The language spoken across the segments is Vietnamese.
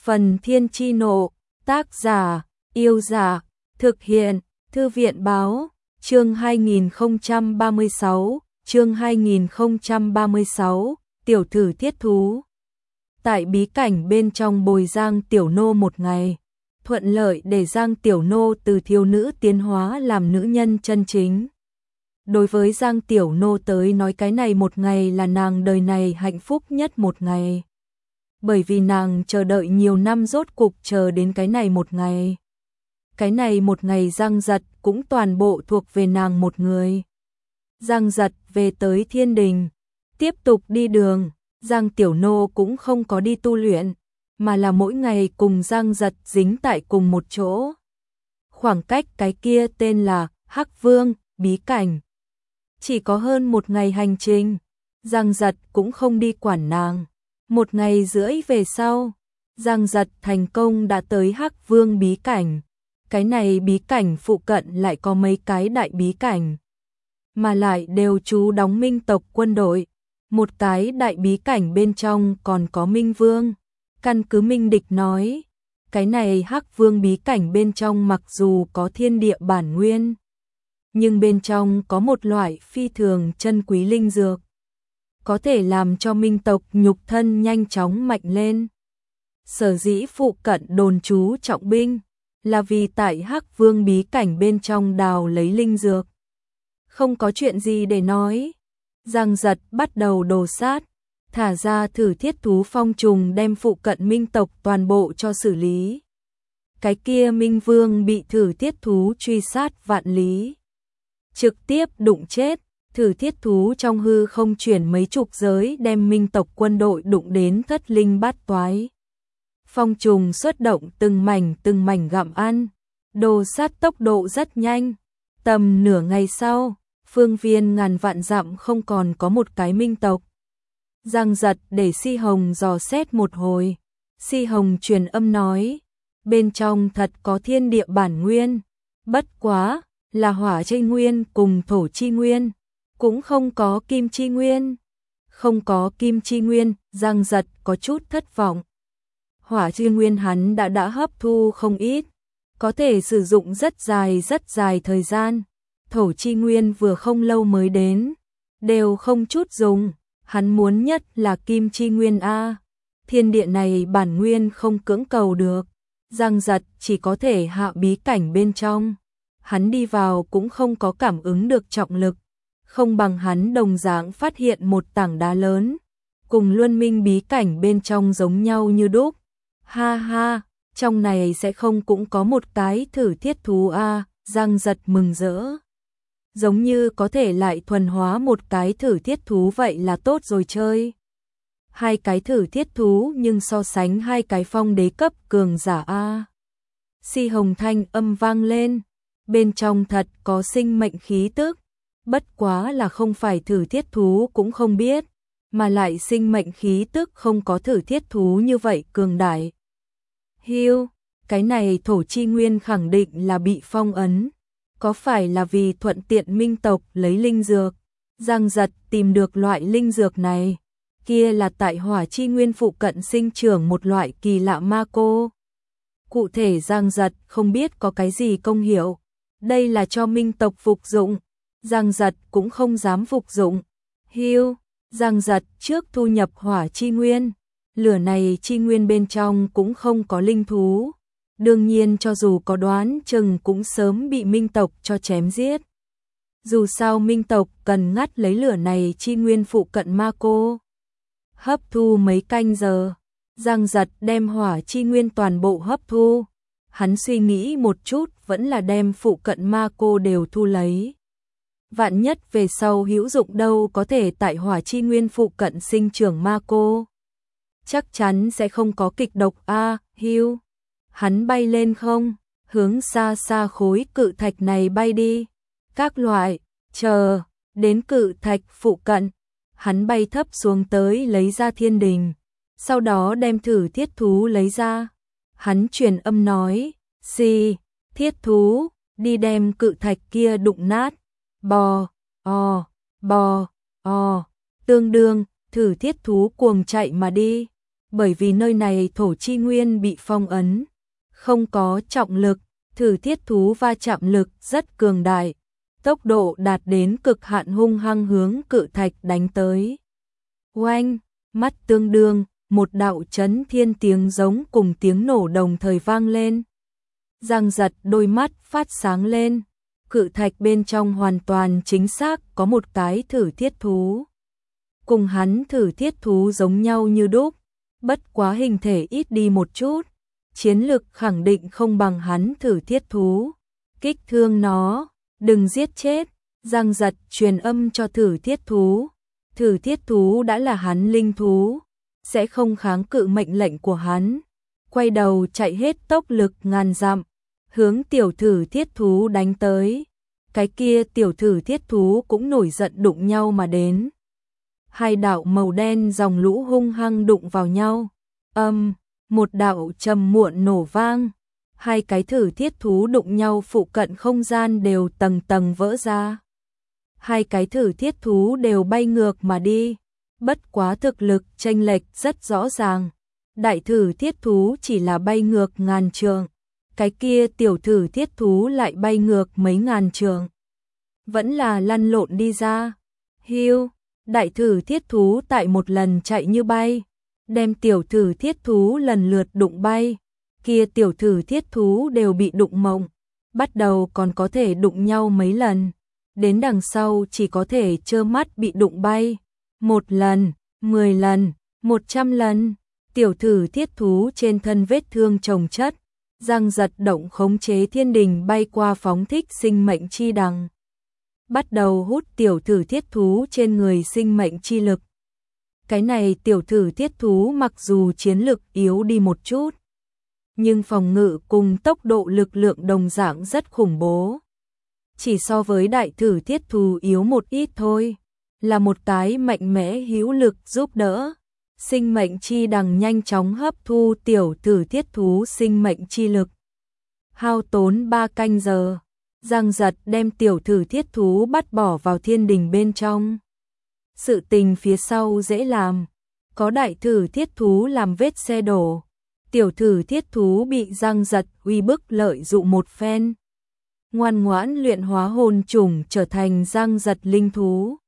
Phần Thiên Chi Nộ, tác giả, Yêu Giả, thực hiện, Thư viện Báo, chương 2036, tiểu thử thiết thú. Tại bí cảnh bên trong bồi Giang Tiểu Nô một ngày, thuận lợi để Giang Tiểu Nô từ thiếu nữ tiến hóa làm nữ nhân chân chính. Đối với Giang Tiểu Nô tới nói cái này một ngày là nàng đời này hạnh phúc nhất một ngày. Bởi vì nàng chờ đợi nhiều năm rốt cục chờ đến cái này một ngày. Cái này một ngày Giang Giật cũng toàn bộ thuộc về nàng một người. Giang Giật về tới thiên đình, tiếp tục đi đường, Giang Tiểu Nô cũng không có đi tu luyện, mà là mỗi ngày cùng Giang Giật dính tại cùng một chỗ. Khoảng cách cái kia tên là Hắc Vương, bí cảnh. Chỉ có hơn một ngày hành trình, Giang Giật cũng không đi quản nàng. Một ngày rưỡi về sau, Giang Giật thành công đã tới Hắc Vương bí cảnh. Cái này bí cảnh phụ cận lại có mấy cái đại bí cảnh, mà lại đều trú đóng minh tộc quân đội. Một cái đại bí cảnh bên trong còn có Minh Vương. Căn cứ Minh Địch nói, cái này Hắc Vương bí cảnh bên trong mặc dù có thiên địa bản nguyên, nhưng bên trong có một loại phi thường chân quý linh dược, có thể làm cho minh tộc nhục thân nhanh chóng mạnh lên. Sở dĩ phụ cận đồn trú trọng binh, là vì tại Hắc Vương bí cảnh bên trong đào lấy linh dược. Không có chuyện gì để nói, Giang Giật bắt đầu đồ sát, thả ra thử thiết thú phong trùng đem phụ cận minh tộc toàn bộ cho xử lý. Cái kia Minh Vương bị thử thiết thú truy sát vạn lý, trực tiếp đụng chết. Thử thiết thú trong hư không chuyển mấy chục giới đem minh tộc quân đội đụng đến thất linh bát toái. Phong trùng xuất động từng mảnh gặm ăn, đồ sát tốc độ rất nhanh. Tầm nửa ngày sau, phương viên ngàn vạn dặm không còn có một cái minh tộc. Giang Giật để Si Hồng dò xét một hồi. Si Hồng truyền âm nói, bên trong thật có thiên địa bản nguyên, bất quá là hỏa chi nguyên cùng thổ chi nguyên, cũng không có kim chi nguyên. Không có kim chi nguyên, Giang Giật có chút thất vọng. Hỏa chi nguyên hắn đã hấp thu không ít, có thể sử dụng rất dài thời gian. Thổ chi nguyên vừa không lâu mới đến, đều không chút dùng. Hắn muốn nhất là kim chi nguyên a. Thiên địa này bản nguyên không cưỡng cầu được, Giang Giật chỉ có thể hạ bí cảnh bên trong. Hắn đi vào cũng không có cảm ứng được trọng lực, không bằng hắn đồng dạng phát hiện một tảng đá lớn, cùng Luân Minh bí cảnh bên trong giống nhau như đúc. Ha ha, trong này sẽ không cũng có một cái thử thiết thú a. Giang Giật mừng rỡ. Giống như có thể lại thuần hóa một cái thử thiết thú vậy là tốt rồi chơi. Hai cái thử thiết thú nhưng so sánh hai cái phong đế cấp cường giả a. Si Hồng thanh âm vang lên, bên trong thật có sinh mệnh khí tức. Bất quá là không phải thử thiết thú cũng không biết, mà lại sinh mệnh khí tức không có thử thiết thú như vậy cường đại. Hiu, cái này thổ chi nguyên khẳng định là bị phong ấn. Có phải là vì thuận tiện minh tộc lấy linh dược? Giang Giật tìm được loại linh dược này, kia là tại hỏa chi nguyên phụ cận sinh trưởng một loại kỳ lạ ma cô. Cụ thể Giang Giật không biết có cái gì công hiệu, đây là cho minh tộc phục dụng. Giang Giật cũng không dám phục dụng. Hiu, Giang Giật trước thu nhập hỏa chi nguyên, lửa này chi nguyên bên trong cũng không có linh thú. Đương nhiên cho dù có đoán chừng cũng sớm bị minh tộc cho chém giết. Dù sao minh tộc cần ngắt lấy lửa này chi nguyên phụ cận ma cô. Hấp thu mấy canh giờ, Giang Giật đem hỏa chi nguyên toàn bộ hấp thu. Hắn suy nghĩ một chút vẫn là đem phụ cận ma cô đều thu lấy. Vạn nhất về sau hữu dụng đâu có thể tại hỏa chi nguyên phụ cận sinh trưởng ma cô. Chắc chắn sẽ không có kịch độc a. Hiu. Hắn bay lên không, hướng xa xa khối cự thạch này bay đi. Các loại, chờ, đến cự thạch phụ cận, hắn bay thấp xuống tới lấy ra thiên đình, sau đó đem thử thiết thú lấy ra. Hắn truyền âm nói, Si, thiết thú, đi đem cự thạch kia đụng nát. Bò, bò, tương đương, thử thiết thú cuồng chạy mà đi. bởi vì nơi này thổ chi nguyên bị phong ấn, không có trọng lực, thử thiết thú va chạm lực rất cường đại, tốc độ đạt đến cực hạn hung hăng hướng cự thạch đánh tới. Oanh, mắt tương đương, một đạo chấn thiên tiếng giống cùng tiếng nổ đồng thời vang lên. Giang Giật đôi mắt phát sáng lên, cự thạch bên trong hoàn toàn chính xác có một cái thử thiết thú. Cùng hắn thử thiết thú giống nhau như đúc, bất quá hình thể ít đi một chút, chiến lực khẳng định không bằng hắn thử thiết thú. Kích thương nó, đừng giết chết, Giang Giật truyền âm cho thử thiết thú. Thử thiết thú đã là hắn linh thú, sẽ không kháng cự mệnh lệnh của hắn. Quay đầu chạy hết tốc lực ngàn dặm, hướng tiểu thử thiết thú đánh tới. Cái kia tiểu thử thiết thú cũng nổi giận đụng nhau mà đến. Hai đạo màu đen dòng lũ hung hăng đụng vào nhau. Một đạo trầm muộn nổ vang. Hai cái thử thiết thú đụng nhau, phụ cận không gian đều tầng tầng vỡ ra. Hai cái thử thiết thú đều bay ngược mà đi. Bất quá thực lực chênh lệch rất rõ ràng. Đại thử thiết thú chỉ là bay ngược ngàn trượng, cái kia tiểu thử thiết thú lại bay ngược mấy ngàn trượng. Vẫn là lăn lộn đi ra. Hiu, đại thử thiết thú tại một lần chạy như bay, đem tiểu thử thiết thú lần lượt đụng bay. Kia tiểu thử thiết thú đều bị đụng mộng, bắt đầu còn có thể đụng nhau mấy lần, đến đằng sau chỉ có thể trơ mắt bị đụng bay. 1 lần, 10 lần, 100 lần, tiểu thử thiết thú trên thân vết thương chồng chất. Giang Giật động khống chế thiên đình bay qua phóng thích sinh mệnh chi đằng, bắt đầu hút tiểu thử thiết thú trên người sinh mệnh chi lực. Cái này tiểu thử thiết thú mặc dù chiến lực yếu đi một chút, nhưng phòng ngự cùng tốc độ lực lượng đồng dạng rất khủng bố. Chỉ so với đại thử thiết thú yếu một ít thôi, là một cái mạnh mẽ hữu lực giúp đỡ. Sinh mệnh chi đằng nhanh chóng hấp thu tiểu thử thiết thú sinh mệnh chi lực. Hao tốn 3 canh giờ, Giang Giật đem tiểu thử thiết thú bắt bỏ vào thiên đình bên trong. Sự tình phía sau dễ làm, có đại thử thiết thú làm vết xe đổ. Tiểu thử thiết thú bị Giang Giật uy bức lợi dụng một phen, ngoan ngoãn luyện hóa hồn trùng trở thành Giang Giật linh thú.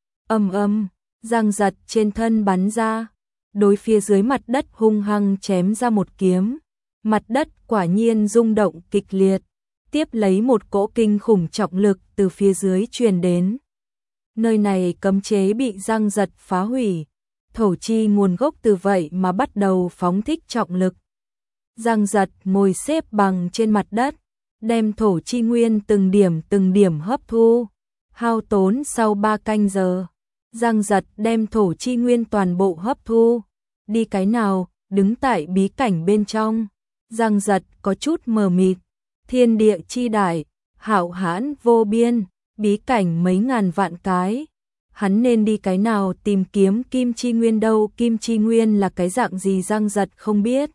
Giang Giật trên thân bắn ra, đối phía dưới mặt đất hung hăng chém ra một kiếm. Mặt đất quả nhiên rung động kịch liệt, tiếp lấy một cỗ kinh khủng trọng lực từ phía dưới truyền đến. Nơi này cấm chế bị Giang Giật phá hủy, thổ chi nguồn gốc từ vậy mà bắt đầu phóng thích trọng lực. Giang Giật ngồi xếp bằng trên mặt đất, đem thổ chi nguyên từng điểm hấp thu. Hao tốn sau 3 canh giờ, Giang Giật đem thổ chi nguyên toàn bộ hấp thu. Đi cái nào, đứng tại bí cảnh bên trong, Giang Giật có chút mờ mịt. Thiên địa chi đại, hạo hãn vô biên, bí cảnh mấy ngàn vạn cái. Hắn nên đi cái nào tìm kiếm kim chi nguyên đâu? Kim chi nguyên là cái dạng gì Giang Giật không biết.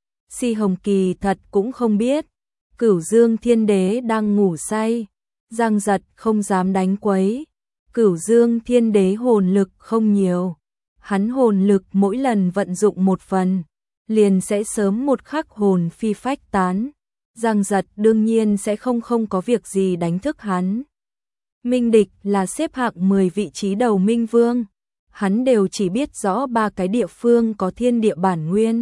Si Hồng Kỳ thật cũng không biết. Cửu Dương Thiên Đế đang ngủ say, Giang Giật không dám đánh quấy. Cửu Dương Thiên Đế hồn lực không nhiều, hắn hồn lực mỗi lần vận dụng một phần, liền sẽ sớm một khắc hồn phi phách tán. Giang Giật đương nhiên sẽ không có việc gì đánh thức hắn. Minh Địch là xếp hạng 10 vị trí đầu Minh Vương, hắn đều chỉ biết rõ 3 cái địa phương có thiên địa bản nguyên.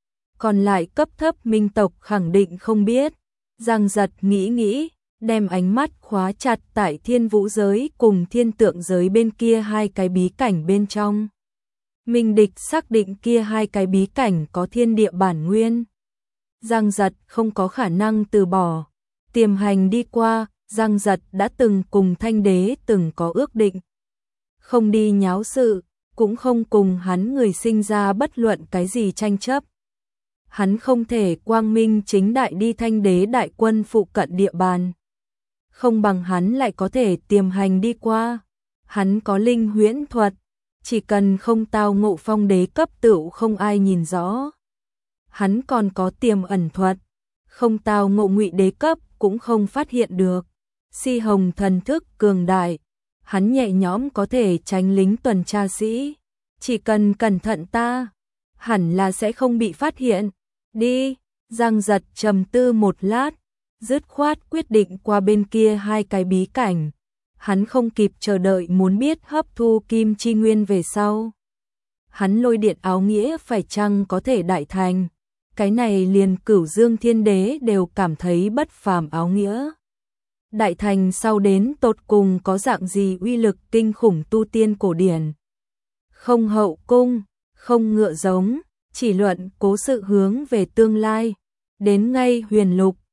Còn lại cấp thấp minh tộc khẳng định không biết. Giang Giật nghĩ, đem ánh mắt khóa chặt tại thiên vũ giới cùng thiên tượng giới bên kia 2 cái bí cảnh bên trong. Minh Địch xác định kia 2 cái bí cảnh có thiên địa bản nguyên. Giang Giật không có khả năng từ bỏ. Tiềm hành đi qua, Giang Giật đã từng cùng Thanh Đế từng có ước định. Không đi nháo sự, cũng không cùng hắn người sinh ra bất luận cái gì tranh chấp. Hắn không thể quang minh chính đại đi Thanh Đế đại quân phụ cận địa bàn. Không bằng hắn lại có thể tiềm hành đi qua. Hắn có linh huyễn thuật, chỉ cần không tao ngộ phong đế cấp tựu không ai nhìn rõ. Hắn còn có tiềm ẩn thuật, không tao ngộ ngụy đế cấp cũng không phát hiện được. Si Hồng thần thức cường đại, hắn nhẹ nhõm có thể tránh lính tuần tra sĩ. Chỉ cần cẩn thận ta, hẳn là sẽ không bị phát hiện. Đi, Giang Giật trầm tư một lát, dứt khoát quyết định qua bên kia hai cái bí cảnh. Hắn không kịp chờ đợi muốn biết hấp thu kim chi nguyên về sau. Hắn lôi điện áo nghĩa phải chăng có thể đại thành. Cái này liền Cửu Dương Thiên Đế đều cảm thấy bất phàm áo nghĩa. Đại thành sau đến tột cùng có dạng gì uy lực kinh khủng tu tiên cổ điển. Không hậu cung, không ngựa giống, chỉ luận cố sự hướng về tương lai. Đến ngay huyền lục,